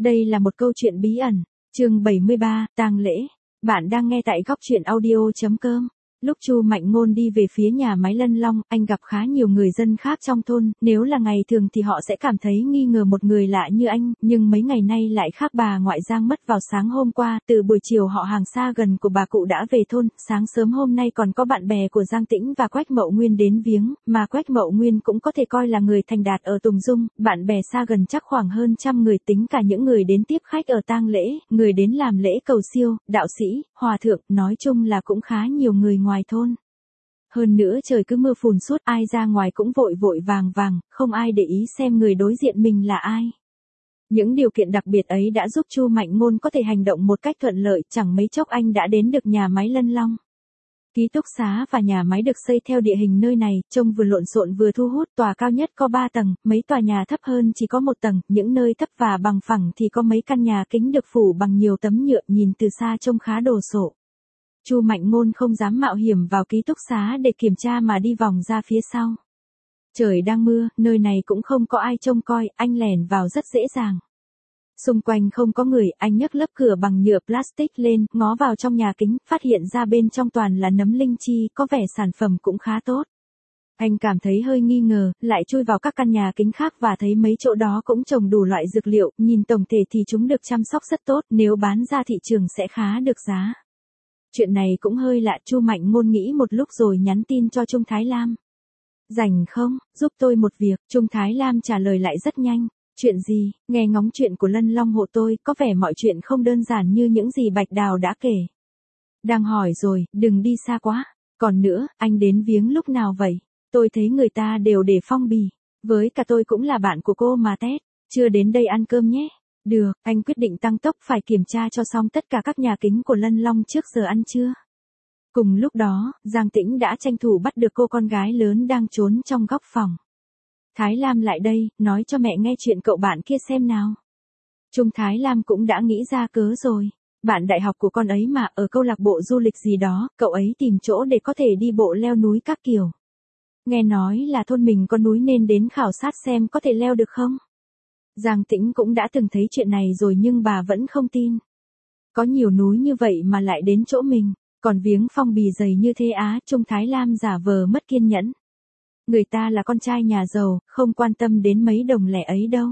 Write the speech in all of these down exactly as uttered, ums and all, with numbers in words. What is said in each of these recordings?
Đây là một câu chuyện bí ẩn. Chương bảy mươi ba, tang lễ. Bạn đang nghe tại góc truyện audio chấm com. Lúc Chu Mạnh Ngôn đi về phía nhà máy Lân Long, anh gặp khá nhiều người dân khác trong thôn, nếu là ngày thường thì họ sẽ cảm thấy nghi ngờ một người lạ như anh, nhưng mấy ngày nay lại khác. Bà ngoại Giang mất vào sáng hôm qua, từ buổi chiều họ hàng xa gần của bà cụ đã về thôn, sáng sớm hôm nay còn có bạn bè của Giang Tĩnh và Quách Mậu Nguyên đến viếng, mà Quách Mậu Nguyên cũng có thể coi là người thành đạt ở Tùng Dung, bạn bè xa gần chắc khoảng hơn trăm người, tính cả những người đến tiếp khách ở tang lễ, người đến làm lễ cầu siêu, đạo sĩ, hòa thượng, nói chung là cũng khá nhiều người ngoài thôn. Hơn nữa trời cứ mưa phùn suốt, ai ra ngoài cũng vội vội vàng vàng, không ai để ý xem người đối diện mình là ai. Những điều kiện đặc biệt ấy đã giúp Chu Mạnh Ngôn có thể hành động một cách thuận lợi, chẳng mấy chốc anh đã đến được nhà máy Lân Long. Ký túc xá và nhà máy được xây theo địa hình nơi này, trông vừa lộn xộn vừa thu hút, tòa cao nhất có ba tầng, mấy tòa nhà thấp hơn chỉ có một tầng, những nơi thấp và bằng phẳng thì có mấy căn nhà kính được phủ bằng nhiều tấm nhựa, nhìn từ xa trông khá đồ sộ. Chu Mạnh Ngôn không dám mạo hiểm vào ký túc xá để kiểm tra mà đi vòng ra phía sau. Trời đang mưa, nơi này cũng không có ai trông coi, anh lẻn vào rất dễ dàng. Xung quanh không có người, anh nhấc lớp cửa bằng nhựa plastic lên, ngó vào trong nhà kính, phát hiện ra bên trong toàn là nấm linh chi, có vẻ sản phẩm cũng khá tốt. Anh cảm thấy hơi nghi ngờ, lại chui vào các căn nhà kính khác và thấy mấy chỗ đó cũng trồng đủ loại dược liệu, nhìn tổng thể thì chúng được chăm sóc rất tốt, nếu bán ra thị trường sẽ khá được giá. Chuyện này cũng hơi lạ, Chu Mạnh Ngôn nghĩ một lúc rồi nhắn tin cho Trung Thái Lam. Rảnh không, giúp tôi một việc, Trung Thái Lam trả lời lại rất nhanh. Chuyện gì, nghe ngóng chuyện của Lân Long hộ tôi, có vẻ mọi chuyện không đơn giản như những gì Bạch Đào đã kể. Đang hỏi rồi, đừng đi xa quá. Còn nữa, anh đến viếng lúc nào vậy? Tôi thấy người ta đều để phong bì. Với cả tôi cũng là bạn của cô mà Tết. Chưa đến đây ăn cơm nhé. Được, anh quyết định tăng tốc, phải kiểm tra cho xong tất cả các nhà kính của Lân Long trước giờ ăn trưa. Cùng lúc đó, Giang Tĩnh đã tranh thủ bắt được cô con gái lớn đang trốn trong góc phòng. Thái Lam lại đây, nói cho mẹ nghe chuyện cậu bạn kia xem nào. Trung Thái Lam cũng đã nghĩ ra cớ rồi. Bạn đại học của con ấy mà, ở câu lạc bộ du lịch gì đó, cậu ấy tìm chỗ để có thể đi bộ leo núi các kiểu. Nghe nói là thôn mình có núi nên đến khảo sát xem có thể leo được không. Giang Tĩnh cũng đã từng thấy chuyện này rồi nhưng bà vẫn không tin. Có nhiều núi như vậy mà lại đến chỗ mình, còn viếng phong bì dày như thế á. Trung Thái Lam giả vờ mất kiên nhẫn. Người ta là con trai nhà giàu, không quan tâm đến mấy đồng lẻ ấy đâu.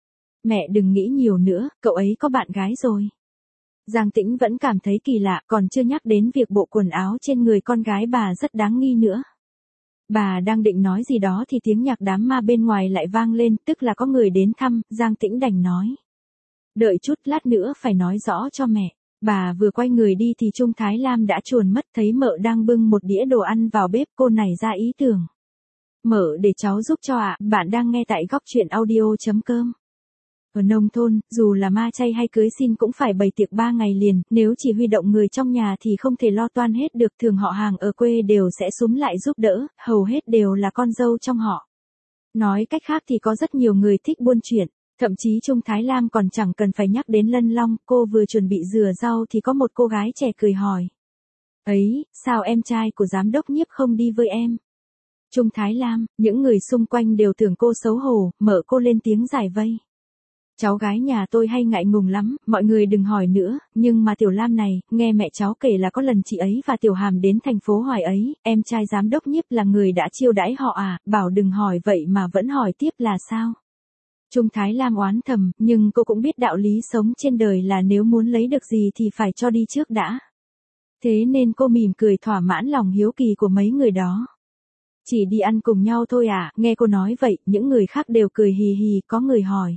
Mẹ đừng nghĩ nhiều nữa, cậu ấy có bạn gái rồi. Giang Tĩnh vẫn cảm thấy kỳ lạ, còn chưa nhắc đến việc bộ quần áo trên người con gái bà rất đáng nghi nữa. Bà đang định nói gì đó thì tiếng nhạc đám ma bên ngoài lại vang lên, tức là có người đến thăm. Giang Tĩnh đành nói. Đợi chút, lát nữa phải nói rõ cho mẹ. Bà vừa quay người đi thì Trung Thái Lam đã chuồn mất, thấy mợ đang bưng một đĩa đồ ăn vào bếp, cô nảy ra ý tưởng. Mợ, để cháu giúp cho ạ, bạn đang nghe tại góc truyện audio chấm com. Ở nông thôn, dù là ma chay hay cưới xin cũng phải bày tiệc ba ngày liền, nếu chỉ huy động người trong nhà thì không thể lo toan hết được, thường họ hàng ở quê đều sẽ xúm lại giúp đỡ, hầu hết đều là con dâu trong họ. Nói cách khác thì có rất nhiều người thích buôn chuyện, thậm chí Trung Thái Lam còn chẳng cần phải nhắc đến Lân Long, cô vừa chuẩn bị rửa rau thì có một cô gái trẻ cười hỏi. Ấy, sao em trai của giám đốc Nhiếp không đi với em? Trung Thái Lam, những người xung quanh đều tưởng cô xấu hổ, mở cô lên tiếng giải vây. Cháu gái nhà tôi hay ngại ngùng lắm, mọi người đừng hỏi nữa, nhưng mà Tiểu Lam này, nghe mẹ cháu kể là có lần chị ấy và Tiểu Hàm đến thành phố Hoài ấy, em trai giám đốc Nhiếp là người đã chiêu đãi họ à, bảo đừng hỏi vậy mà vẫn hỏi tiếp là sao? Trung Thái Lam oán thầm, nhưng cô cũng biết đạo lý sống trên đời là nếu muốn lấy được gì thì phải cho đi trước đã. Thế nên cô mỉm cười thỏa mãn lòng hiếu kỳ của mấy người đó. Chỉ đi ăn cùng nhau thôi à, nghe cô nói vậy, những người khác đều cười hì hì, có người hỏi.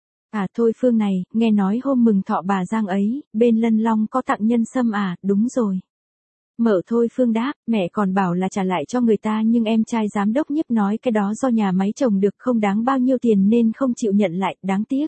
À thôi Phương này, nghe nói hôm mừng thọ bà Giang ấy, bên Lân Long có tặng nhân sâm à, đúng rồi. Mở thôi Phương đáp, mẹ còn bảo là trả lại cho người ta nhưng em trai giám đốc Nhiếp nói cái đó do nhà máy trồng được không đáng bao nhiêu tiền nên không chịu nhận lại, đáng tiếc.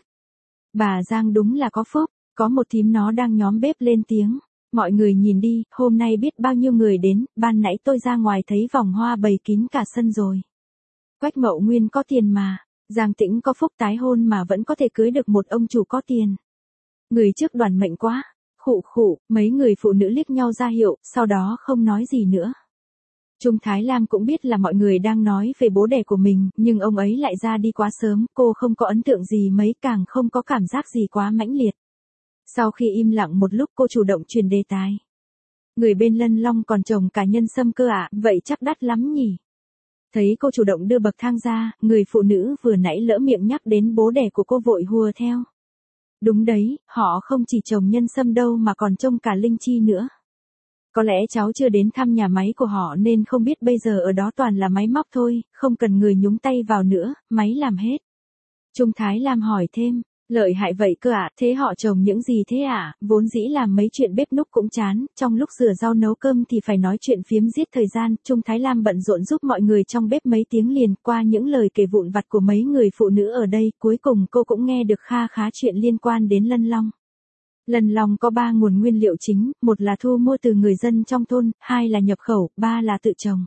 Bà Giang đúng là có phúc, có một thím nó đang nhóm bếp lên tiếng. Mọi người nhìn đi, hôm nay biết bao nhiêu người đến, ban nãy tôi ra ngoài thấy vòng hoa bày kín cả sân rồi. Quách Mậu Nguyên có tiền mà, Giang Tĩnh có phúc tái hôn mà vẫn có thể cưới được một ông chủ có tiền. Người trước đoàn mệnh quá, khụ khụ, mấy người phụ nữ liếc nhau ra hiệu, sau đó không nói gì nữa. Trung Thái Lam cũng biết là mọi người đang nói về bố đẻ của mình, nhưng ông ấy lại ra đi quá sớm, cô không có ấn tượng gì mấy, càng không có cảm giác gì quá mãnh liệt. Sau khi im lặng một lúc cô chủ động truyền đề tài. Người bên Lân Long còn trồng cả nhân sâm cơ ạ, à, vậy chắc đắt lắm nhỉ? Thấy cô chủ động đưa bậc thang ra, người phụ nữ vừa nãy lỡ miệng nhắc đến bố đẻ của cô vội hùa theo. Đúng đấy, họ không chỉ trồng nhân sâm đâu mà còn trồng cả linh chi nữa. Có lẽ cháu chưa đến thăm nhà máy của họ nên không biết bây giờ ở đó toàn là máy móc thôi, không cần người nhúng tay vào nữa, máy làm hết. Trung Thái Lam hỏi thêm, lợi hại vậy cơ ạ, à? Thế họ trồng những gì thế ạ? À? Vốn dĩ làm mấy chuyện bếp núc cũng chán, trong lúc rửa rau nấu cơm thì phải nói chuyện phiếm giết thời gian. Trung Thái Lam bận rộn giúp mọi người trong bếp mấy tiếng liền, qua những lời kể vụn vặt của mấy người phụ nữ ở đây, cuối cùng cô cũng nghe được kha khá chuyện liên quan đến Lân Long. Lân Long có ba nguồn nguyên liệu chính, một là thu mua từ người dân trong thôn, hai là nhập khẩu, ba là tự trồng.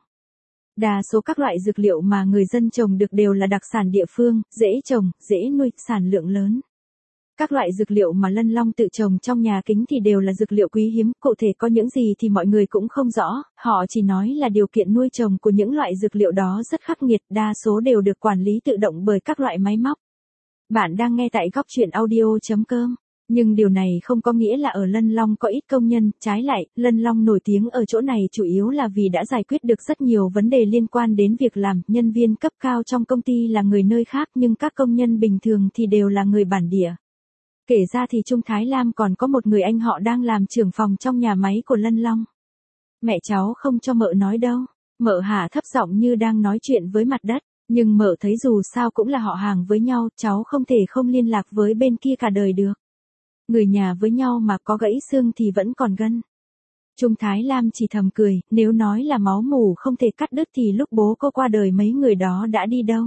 Đa số các loại dược liệu mà người dân trồng được đều là đặc sản địa phương, dễ trồng, dễ nuôi, sản lượng lớn. Các loại dược liệu mà Lân Long tự trồng trong nhà kính thì đều là dược liệu quý hiếm, cụ thể có những gì thì mọi người cũng không rõ, họ chỉ nói là điều kiện nuôi trồng của những loại dược liệu đó rất khắc nghiệt, đa số đều được quản lý tự động bởi các loại máy móc. Bạn đang nghe tại góc truyện audio chấm com. Nhưng điều này không có nghĩa là ở Lân Long có ít công nhân, trái lại, Lân Long nổi tiếng ở chỗ này chủ yếu là vì đã giải quyết được rất nhiều vấn đề liên quan đến việc làm, nhân viên cấp cao trong công ty là người nơi khác nhưng các công nhân bình thường thì đều là người bản địa. Kể ra thì Trung Thái Lam còn có một người anh họ đang làm trưởng phòng trong nhà máy của Lân Long. Mẹ cháu không cho mợ nói đâu, mợ hả thấp giọng như đang nói chuyện với mặt đất, nhưng mợ thấy dù sao cũng là họ hàng với nhau, cháu không thể không liên lạc với bên kia cả đời được. Người nhà với nhau mà có gãy xương thì vẫn còn gân. Trung Thái Lam chỉ thầm cười, nếu nói là máu mủ không thể cắt đứt thì lúc bố cô qua đời mấy người đó đã đi đâu.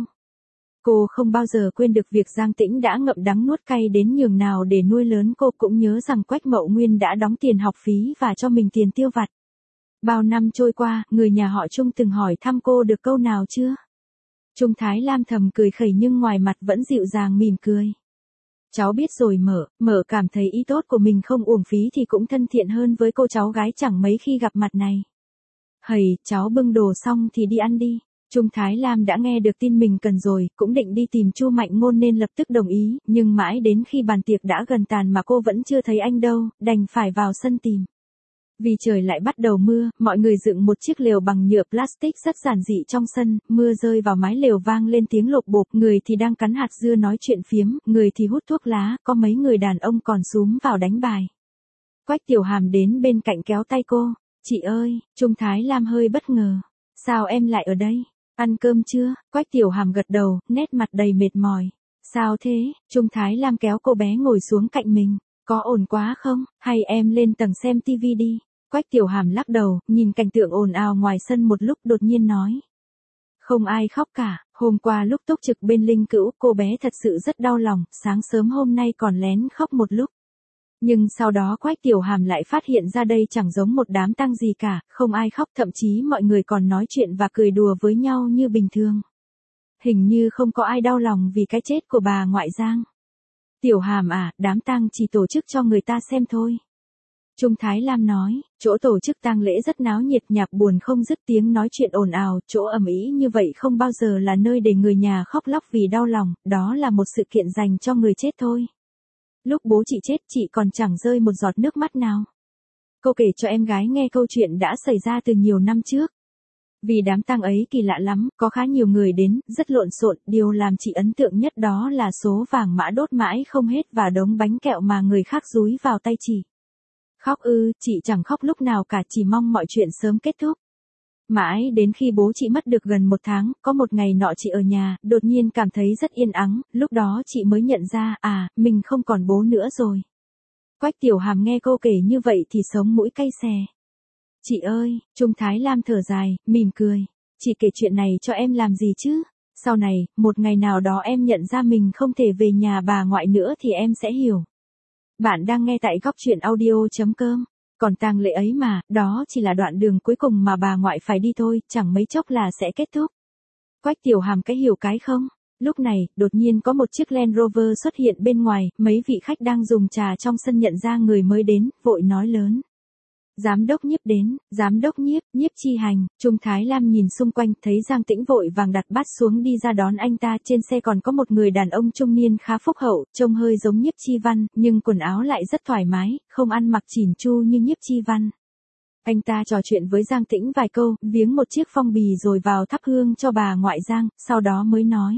Cô không bao giờ quên được việc Giang Tĩnh đã ngậm đắng nuốt cay đến nhường nào để nuôi lớn cô, cũng nhớ rằng Quách Mậu Nguyên đã đóng tiền học phí và cho mình tiền tiêu vặt. Bao năm trôi qua, người nhà họ Trung từng hỏi thăm cô được câu nào chưa? Trung Thái Lam thầm cười khẩy nhưng ngoài mặt vẫn dịu dàng mỉm cười. Cháu biết rồi mợ, mợ cảm thấy ý tốt của mình không uổng phí thì cũng thân thiện hơn với cô cháu gái chẳng mấy khi gặp mặt này. Hầy, cháu bưng đồ xong thì đi ăn đi. Trung Thái Lam đã nghe được tin mình cần rồi, cũng định đi tìm Chu Mạnh Ngôn nên lập tức đồng ý, nhưng mãi đến khi bàn tiệc đã gần tàn mà cô vẫn chưa thấy anh đâu, đành phải vào sân tìm. Vì trời lại bắt đầu mưa, mọi người dựng một chiếc lều bằng nhựa plastic rất giản dị trong sân, mưa rơi vào mái lều vang lên tiếng lộp bộp, người thì đang cắn hạt dưa nói chuyện phiếm, người thì hút thuốc lá, có mấy người đàn ông còn xúm vào đánh bài. Quách Tiểu Hàm đến bên cạnh kéo tay cô, chị ơi, Trung Thái Lam hơi bất ngờ, sao em lại ở đây, ăn cơm chưa? Quách Tiểu Hàm gật đầu, nét mặt đầy mệt mỏi, sao thế? Trung Thái Lam kéo cô bé ngồi xuống cạnh mình, có ồn quá không, hay em lên tầng xem tivi đi. Quách Tiểu Hàm lắc đầu, nhìn cảnh tượng ồn ào ngoài sân một lúc đột nhiên nói. Không ai khóc cả, hôm qua lúc túc trực bên Linh Cữu, cô bé thật sự rất đau lòng, sáng sớm hôm nay còn lén khóc một lúc. Nhưng sau đó Quách Tiểu Hàm lại phát hiện ra đây chẳng giống một đám tang gì cả, không ai khóc, thậm chí mọi người còn nói chuyện và cười đùa với nhau như bình thường. Hình như không có ai đau lòng vì cái chết của bà ngoại Giang. Tiểu Hàm à, đám tang chỉ tổ chức cho người ta xem thôi. Trung Thái Lam nói, chỗ tổ chức tang lễ rất náo nhiệt, nhạc buồn không dứt, tiếng nói chuyện ồn ào, chỗ ầm ĩ như vậy không bao giờ là nơi để người nhà khóc lóc vì đau lòng, đó là một sự kiện dành cho người chết thôi. Lúc bố chị chết chị còn chẳng rơi một giọt nước mắt nào. Cô kể cho em gái nghe câu chuyện đã xảy ra từ nhiều năm trước. Vì đám tang ấy kỳ lạ lắm, có khá nhiều người đến, rất lộn xộn, điều làm chị ấn tượng nhất đó là số vàng mã đốt mãi không hết và đống bánh kẹo mà người khác dúi vào tay chị. Khóc ư, chị chẳng khóc lúc nào cả, chỉ mong mọi chuyện sớm kết thúc. Mãi đến khi bố chị mất được gần một tháng, có một ngày nọ chị ở nhà, đột nhiên cảm thấy rất yên ắng, lúc đó chị mới nhận ra, à, mình không còn bố nữa rồi. Quách Tiểu Hàm nghe cô kể như vậy thì sống mũi cay xè. Chị ơi, Trung Thái Lam thở dài, mỉm cười. Chị kể chuyện này cho em làm gì chứ? Sau này, một ngày nào đó em nhận ra mình không thể về nhà bà ngoại nữa thì em sẽ hiểu. Bạn đang nghe tại góc truyện audio chấm com. Còn tang lễ ấy mà, đó chỉ là đoạn đường cuối cùng mà bà ngoại phải đi thôi, chẳng mấy chốc là sẽ kết thúc. Quách Tiểu Hàm cái hiểu cái không? Lúc này, đột nhiên có một chiếc Land Rover xuất hiện bên ngoài, mấy vị khách đang dùng trà trong sân nhận ra người mới đến, vội nói lớn. Giám đốc Nhiếp đến, giám đốc Nhiếp, Nhiếp Chi Hành. Trung Thái Lam nhìn xung quanh thấy Giang Tĩnh vội vàng đặt bát xuống đi ra đón anh ta, trên xe còn có một người đàn ông trung niên khá phúc hậu, trông hơi giống Nhiếp Chi Văn, nhưng quần áo lại rất thoải mái, không ăn mặc chỉn chu như Nhiếp Chi Văn. Anh ta trò chuyện với Giang Tĩnh vài câu, viếng một chiếc phong bì rồi vào thắp hương cho bà ngoại Giang, sau đó mới nói.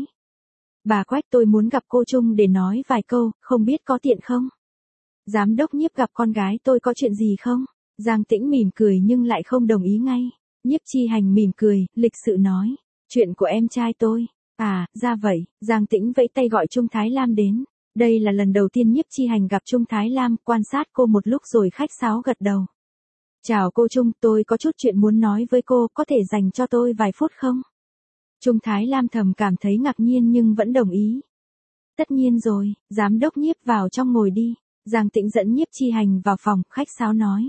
Bà Quách, tôi muốn gặp cô Trung để nói vài câu, không biết có tiện không? Giám đốc Nhiếp gặp con gái tôi có chuyện gì không? Giang Tĩnh mỉm cười nhưng lại không đồng ý ngay. Nhiếp Chi Hành mỉm cười, lịch sự nói. Chuyện của em trai tôi. À, ra vậy. Giang Tĩnh vẫy tay gọi Trung Thái Lam đến. Đây là lần đầu tiên Nhiếp Chi Hành gặp Trung Thái Lam, quan sát cô một lúc rồi khách sáo gật đầu. Chào cô Trung, tôi có chút chuyện muốn nói với cô, có thể dành cho tôi vài phút không? Trung Thái Lam thầm cảm thấy ngạc nhiên nhưng vẫn đồng ý. Tất nhiên rồi, giám đốc Nhiếp vào trong ngồi đi. Giang Tĩnh dẫn Nhiếp Chi Hành vào phòng, khách sáo nói.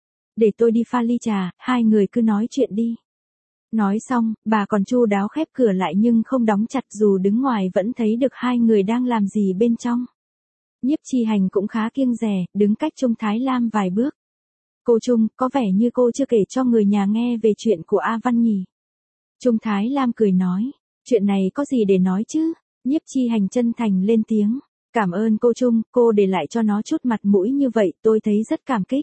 Để tôi đi pha ly trà, hai người cứ nói chuyện đi. Nói xong, bà còn chu đáo khép cửa lại nhưng không đóng chặt, dù đứng ngoài vẫn thấy được hai người đang làm gì bên trong. Nhiếp Chi Hành cũng khá kiêng dè, đứng cách Trung Thái Lam vài bước. Cô Trung, có vẻ như cô chưa kể cho người nhà nghe về chuyện của A Văn nhỉ? Trung Thái Lam cười nói, chuyện này có gì để nói chứ? Nhiếp Chi Hành chân thành lên tiếng. Cảm ơn cô Trung, cô để lại cho nó chút mặt mũi như vậy, tôi thấy rất cảm kích.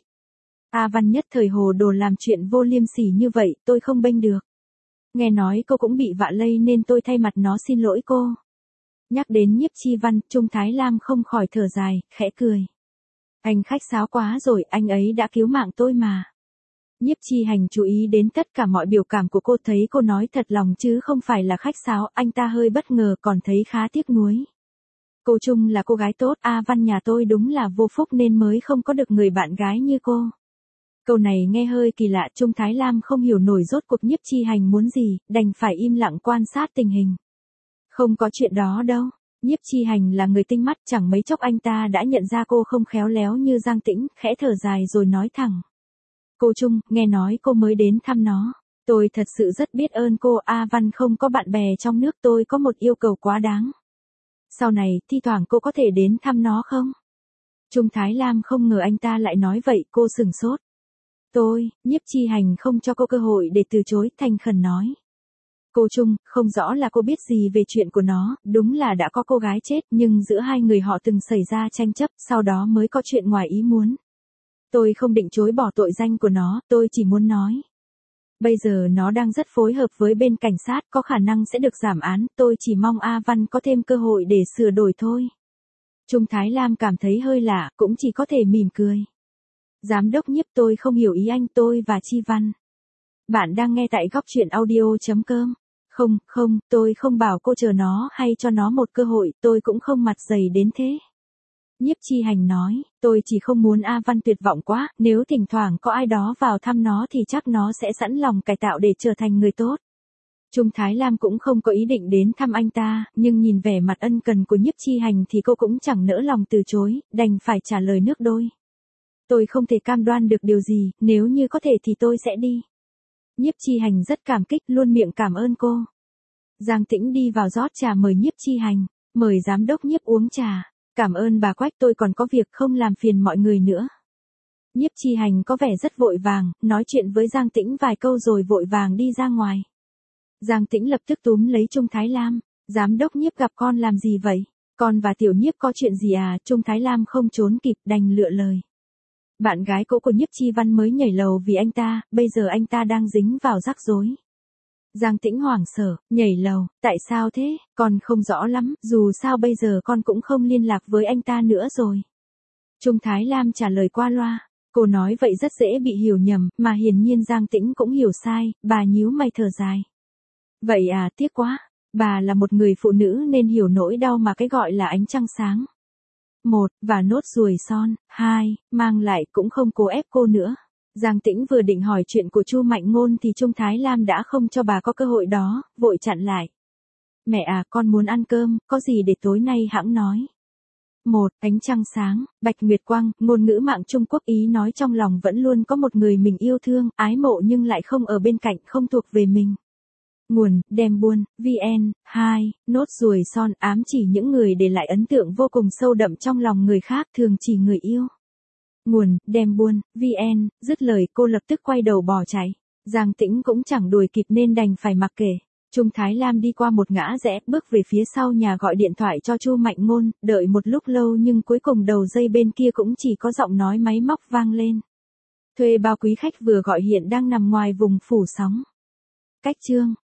A Văn nhất thời hồ đồ làm chuyện vô liêm sỉ như vậy, tôi không bênh được. Nghe nói cô cũng bị vạ lây nên tôi thay mặt nó xin lỗi cô. Nhắc đến Nhiếp Chi Văn, Trung Thái Lam không khỏi thở dài, khẽ cười. Anh khách sáo quá rồi, anh ấy đã cứu mạng tôi mà. Nhiếp Chi Hành chú ý đến tất cả mọi biểu cảm của cô, thấy cô nói thật lòng chứ không phải là khách sáo, anh ta hơi bất ngờ còn thấy khá tiếc nuối. Cô Trung là cô gái tốt, A Văn nhà tôi đúng là vô phúc nên mới không có được người bạn gái như cô. Câu này nghe hơi kỳ lạ, Trung Thái Lam không hiểu nổi rốt cuộc Nhiếp Chi Hành muốn gì, đành phải im lặng quan sát tình hình. Không có chuyện đó đâu, Nhiếp Chi Hành là người tinh mắt, chẳng mấy chốc anh ta đã nhận ra cô không khéo léo như Giang Tĩnh, khẽ thở dài rồi nói thẳng. Cô Trung, nghe nói cô mới đến thăm nó. Tôi thật sự rất biết ơn cô, A Văn không có bạn bè trong nước, tôi có một yêu cầu quá đáng. Sau này, thi thoảng cô có thể đến thăm nó không? Trung Thái Lam không ngờ anh ta lại nói vậy, cô sửng sốt. Tôi, Nhiếp Chi Hành không cho cô cơ hội để từ chối, thành khẩn nói. Cô Trung, không rõ là cô biết gì về chuyện của nó, đúng là đã có cô gái chết, nhưng giữa hai người họ từng xảy ra tranh chấp, sau đó mới có chuyện ngoài ý muốn. Tôi không định chối bỏ tội danh của nó, tôi chỉ muốn nói. Bây giờ nó đang rất phối hợp với bên cảnh sát, có khả năng sẽ được giảm án, tôi chỉ mong A Văn có thêm cơ hội để sửa đổi thôi. Trung Thái Lam cảm thấy hơi lạ, cũng chỉ có thể mỉm cười. Giám đốc Nhiếp, tôi không hiểu ý anh, tôi và Chi Văn. Bạn đang nghe tại góc truyện audio chấm com. Không, không, tôi không bảo cô chờ nó hay cho nó một cơ hội, tôi cũng không mặt dày đến thế. Nhiếp Chi Hành nói, tôi chỉ không muốn A Văn tuyệt vọng quá, nếu thỉnh thoảng có ai đó vào thăm nó thì chắc nó sẽ sẵn lòng cải tạo để trở thành người tốt. Trung Thái Lam cũng không có ý định đến thăm anh ta, nhưng nhìn vẻ mặt ân cần của Nhiếp Chi Hành thì cô cũng chẳng nỡ lòng từ chối, đành phải trả lời nước đôi. Tôi không thể cam đoan được điều gì, nếu như có thể thì tôi sẽ đi. Nhiếp Chi Hành rất cảm kích, luôn miệng cảm ơn cô. Giang Tĩnh đi vào rót trà mời Nhiếp Chi Hành, mời giám đốc Nhiếp uống trà. Cảm ơn bà Quách, tôi còn có việc không làm phiền mọi người nữa. Nhiếp Chi Hành có vẻ rất vội vàng, nói chuyện với Giang Tĩnh vài câu rồi vội vàng đi ra ngoài. Giang Tĩnh lập tức túm lấy Trung Thái Lam, giám đốc Nhiếp gặp con làm gì vậy? Con và Tiểu Nhiếp có chuyện gì à? Trung Thái Lam không trốn kịp đành lựa lời. Bạn gái cũ của Nhiếp Chi Văn mới nhảy lầu vì anh ta, bây giờ anh ta đang dính vào rắc rối. Giang Tĩnh hoảng sợ, nhảy lầu, tại sao thế, con không rõ lắm, dù sao bây giờ con cũng không liên lạc với anh ta nữa rồi. Trung Thái Lam trả lời qua loa, cô nói vậy rất dễ bị hiểu nhầm, mà hiển nhiên Giang Tĩnh cũng hiểu sai, bà nhíu mày thở dài. Vậy à, tiếc quá, bà là một người phụ nữ nên hiểu nỗi đau mà cái gọi là ánh trăng sáng. Một, và nốt ruồi son, hai, mang lại cũng không cố ép cô nữa. Giang Tĩnh vừa định hỏi chuyện của Chu Mạnh Ngôn thì Trung Thái Lam đã không cho bà có cơ hội đó, vội chặn lại. Mẹ à, con muốn ăn cơm, có gì để tối nay hẵng nói. Một, ánh trăng sáng, bạch nguyệt quang, ngôn ngữ mạng Trung Quốc ý nói trong lòng vẫn luôn có một người mình yêu thương, ái mộ nhưng lại không ở bên cạnh, không thuộc về mình. Nguồn, đem buôn, vn, hai, nốt ruồi son ám chỉ những người để lại ấn tượng vô cùng sâu đậm trong lòng người khác, thường chỉ người yêu. Nguồn, đem buôn, vn, dứt lời cô lập tức quay đầu bỏ chạy. Giang Tĩnh cũng chẳng đuổi kịp nên đành phải mặc kệ. Trung Thái Lam đi qua một ngã rẽ, bước về phía sau nhà gọi điện thoại cho Chu Mạnh Ngôn, đợi một lúc lâu nhưng cuối cùng đầu dây bên kia cũng chỉ có giọng nói máy móc vang lên. Thuê bao quý khách vừa gọi hiện đang nằm ngoài vùng phủ sóng. Cách chương